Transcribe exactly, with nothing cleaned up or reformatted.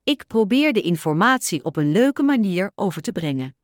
Ik probeer de informatie op een leuke manier over te brengen.